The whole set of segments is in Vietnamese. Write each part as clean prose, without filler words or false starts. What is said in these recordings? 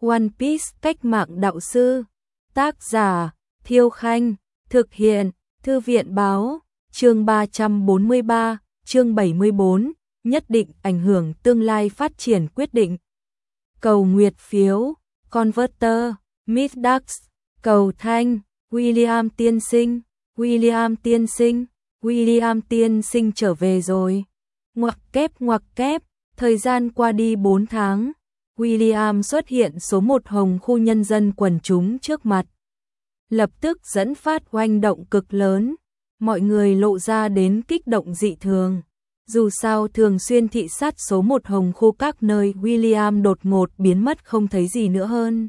One Piece cách mạng đạo sư. Tác giả Thiêu Khanh. Thực hiện Thư viện Báo. Chương 343, chương 74, nhất định ảnh hưởng tương lai phát triển quyết định. Cầu nguyệt phiếu, Converter, Miss Dax, cầu thanh, William tiên sinh, William tiên sinh, William tiên sinh trở về rồi. Ngoặc kép, thời gian qua đi 4 tháng, William xuất hiện số 1 hồng khu nhân dân quần chúng trước mặt. Lập tức dẫn phát oanh động cực lớn, mọi người lộ ra đến kích động dị thường. Dù sao thường xuyên thị sát số 1 hồng khu các nơi, William đột ngột biến mất không thấy gì nữa hơn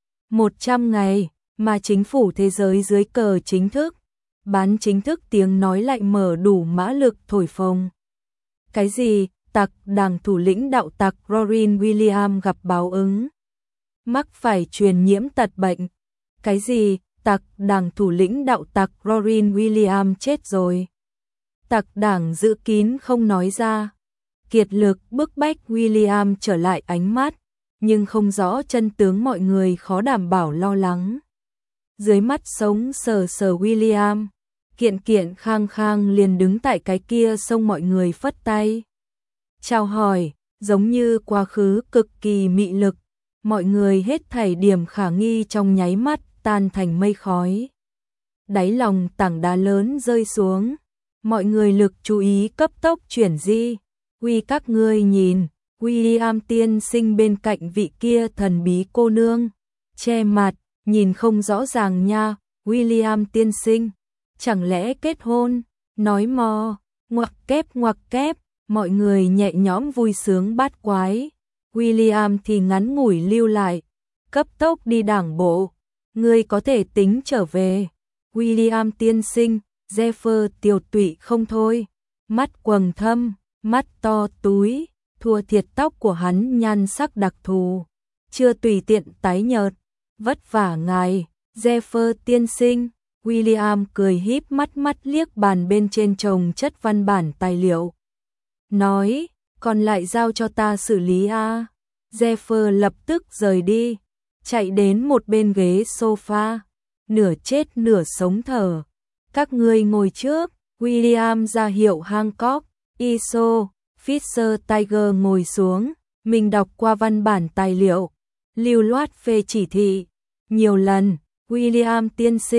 100 ngày, mà chính phủ thế giới dưới cờ chính thức, bán chính thức tiếng nói lại mở đủ mã lực thổi phồng. Cái gì? Tặc đảng thủ lĩnh đạo tặc Robin Williams gặp báo ứng, mắc phải truyền nhiễm tật bệnh. Cái gì? Tặc đảng thủ lĩnh đạo tặc Robin Williams chết rồi. Tặc đảng giữ kín không nói ra, kiệt lực bức bách William trở lại ánh mắt, nhưng không rõ chân tướng, mọi người khó đảm bảo lo lắng. Dưới mắt sống sờ sờ William, kiện khang liền đứng tại cái kia xông mọi người phất tay chào hỏi, giống như quá khứ cực kỳ mị lực, mọi người hết thảy điểm khả nghi trong nháy mắt tan thành mây khói. Đáy lòng tảng đá lớn rơi xuống, mọi người lực chú ý cấp tốc chuyển di. Các ngươi nhìn, William tiên sinh bên cạnh vị kia thần bí cô nương, che mặt, nhìn không rõ ràng nha. William tiên sinh, chẳng lẽ kết hôn? Nói mò, ngoặc kép, mọi người nhẹ nhõm vui sướng bát quái. William thì ngắn ngủi lưu lại, cấp tốc đi đảng bộ. Ngươi có thể tính trở về. William tiên sinh, Jeffer tiều tụy không thôi, mắt quầng thâm, mắt to túi, thua thiệt tóc của hắn nhan sắc đặc thù, chưa tùy tiện tái nhợt. Vất vả ngài, Jeffer tiên sinh. William cười híp mắt liếc bàn bên trên chồng chất văn bản tài liệu, nói, còn lại giao cho ta xử lý a. Jeffer lập tức rời đi, chạy đến một bên ghế sofa, nửa chết nửa sống thở. Các ngươi ngồi trước. William ra hiệu Hancock, Iso, Fisher Tiger ngồi xuống. Mình đọc qua văn bản tài liệu, lưu loát phê chỉ thị nhiều lần. William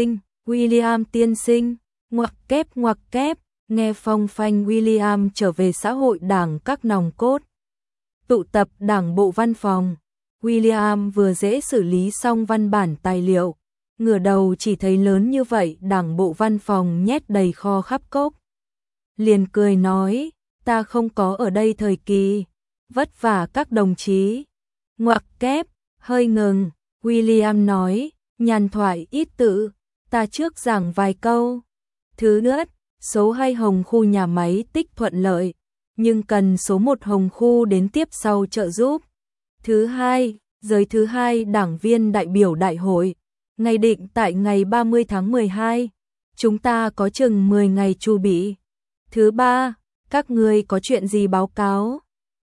tiên sinh, ngoặc kép, nghe phong phanh William trở về xã hội đảng các nòng cốt. Tụ tập đảng bộ văn phòng. William vừa dễ xử lý xong văn bản tài liệu, ngửa đầu chỉ thấy lớn như vậy đảng bộ văn phòng nhét đầy kho khắp cốc. Liền cười nói, ta không có ở đây thời kỳ, vất vả các đồng chí. Ngoặc kép, hơi ngừng, William nói, nhàn thoại ít tự, ta trước giảng vài câu. Thứ nhất, số 2 hồng khu nhà máy tích thuận lợi, nhưng cần số 1 hồng khu đến tiếp sau trợ giúp. Thứ hai, giới thứ 2 đảng viên đại biểu đại hội, ngày định tại ngày 30 tháng 12, chúng ta có chừng 10 ngày chu bị. Thứ ba, các ngươi có chuyện gì báo cáo?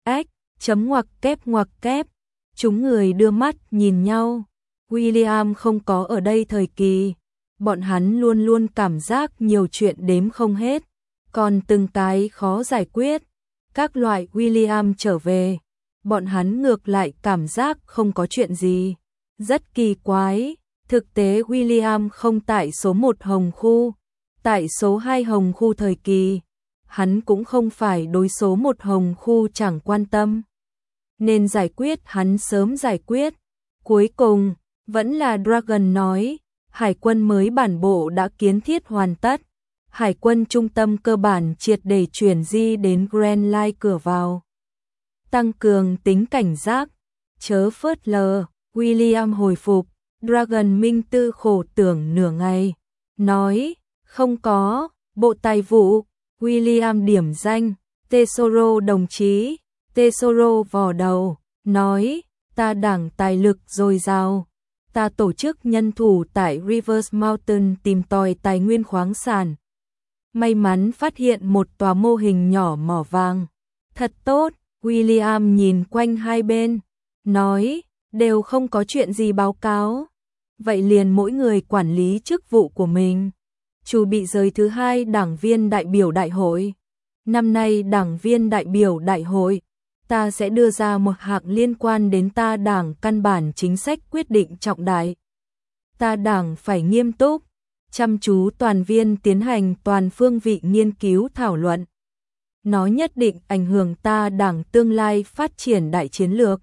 Ngoặc kép, chúng người đưa mắt nhìn nhau. William không có ở đây thời kỳ, bọn hắn luôn luôn cảm giác nhiều chuyện đếm không hết, còn từng cái khó giải quyết. Các loại William trở về, bọn hắn ngược lại cảm giác không có chuyện gì. Rất kỳ quái, thực tế William không tại số 1 hồng khu, tại số 2 hồng khu thời kỳ, hắn cũng không phải đối số 1 hồng khu chẳng quan tâm. Nên giải quyết hắn sớm giải quyết. Cuối cùng, vẫn là Dragon nói, hải quân mới bản bộ đã kiến thiết hoàn tất. Hải quân trung tâm cơ bản triệt để chuyển di đến Grand Line cửa vào. Tăng cường tính cảnh giác, chớ phớt lờ. William hồi phục, Dragon minh tư khổ tưởng nửa ngày, nói, không có. Bộ Tài vụ, William điểm danh, Tesoro đồng chí. Tesoro vò đầu, nói, ta đảng tài lực dồi dào, ta tổ chức nhân thủ tại Rivers Mountain tìm tòi tài nguyên khoáng sản. May mắn phát hiện một tòa mô hình nhỏ mỏ vàng. Thật tốt. William nhìn quanh hai bên, nói, đều không có chuyện gì báo cáo. Vậy liền mỗi người quản lý chức vụ của mình. Chuẩn bị giới thứ 2 đảng viên đại biểu đại hội. Năm nay đảng viên đại biểu đại hội, ta sẽ đưa ra một hạng liên quan đến ta đảng căn bản chính sách quyết định trọng đại. Ta đảng phải nghiêm túc, chăm chú toàn viên tiến hành toàn phương vị nghiên cứu thảo luận. Nó nhất định ảnh hưởng ta đảng tương lai phát triển đại chiến lược.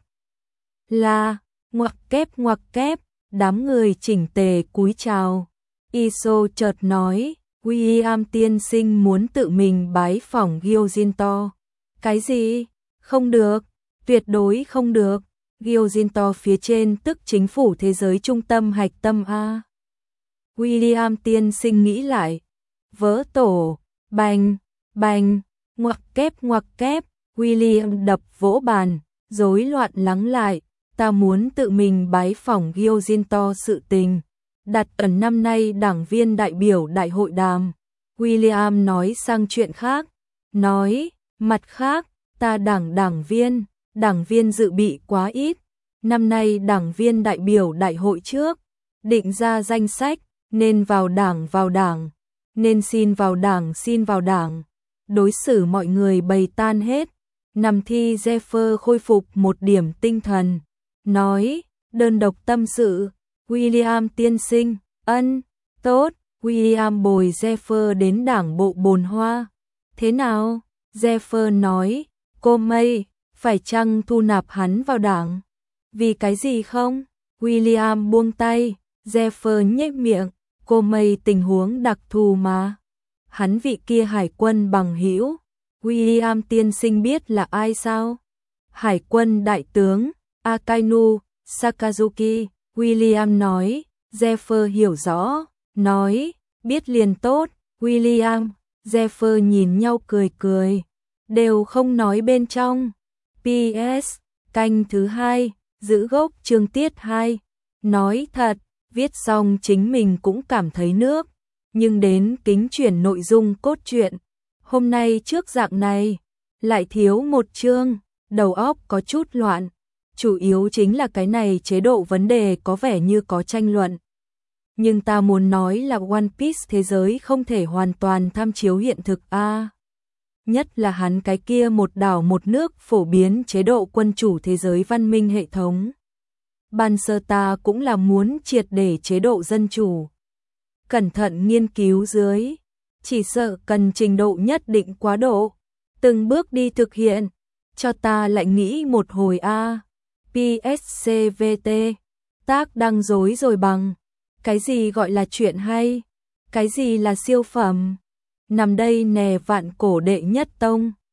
Là, ngoặc kép, đám người chỉnh tề cúi chào. Iso chợt nói, William tiên sinh muốn tự mình bái phỏng Gioginto. Cái gì? Không được, tuyệt đối không được. Gioginto phía trên tức chính phủ thế giới trung tâm hạch tâm A. William tiên sinh nghĩ lại. Vỡ tổ, bành, ngoặc kép, William đập vỗ bàn, rối loạn lắng lại. Ta muốn tự mình bái phỏng Gioginto sự tình. Đặt ẩn năm nay đảng viên đại biểu đại hội đàm. William nói sang chuyện khác. Nói, mặt khác, ta đảng viên dự bị quá ít. Năm nay đảng viên đại biểu đại hội trước, định ra danh sách, nên vào đảng, nên xin vào đảng. Đối xử mọi người bầy tan hết. Nằm thi Jeffer khôi phục một điểm tinh thần. Nói, đơn độc tâm sự, William tiên sinh, tốt, William bồi Jeffer đến đảng bộ Bồn Hoa. Thế nào? Jeffer nói, cô May, phải chăng thu nạp hắn vào đảng? Vì cái gì không? William buông tay, Jeffer nhếch miệng, cô May tình huống đặc thù mà. Hắn vị kia hải quân bằng hữu. William tiên sinh biết là ai sao? Hải quân đại tướng Akainu Sakazuki. William nói. Jeffer hiểu rõ, nói, biết liền tốt. William, Jeffer nhìn nhau cười, đều không nói bên trong. PS, canh thứ 2, giữ gốc chương tiết 2. Nói thật, viết xong chính mình cũng cảm thấy nước, nhưng đến kính chuyển nội dung cốt truyện. Hôm nay trước dạng này, lại thiếu một chương, đầu óc có chút loạn. Chủ yếu chính là cái này chế độ vấn đề có vẻ như có tranh luận. Nhưng ta muốn nói là One Piece thế giới không thể hoàn toàn tham chiếu hiện thực a. Nhất là hắn cái kia một đảo một nước phổ biến chế độ quân chủ thế giới văn minh hệ thống. Ban sơ ta cũng là muốn triệt để chế độ dân chủ. Cẩn thận nghiên cứu dưới, chỉ sợ cần trình độ nhất định quá độ. Từng bước đi thực hiện, cho ta lại nghĩ một hồi a. PSCVT, tác đăng dối rồi bằng. Cái gì gọi là chuyện hay? Cái gì là siêu phẩm? Nằm đây nè vạn cổ đệ nhất tông.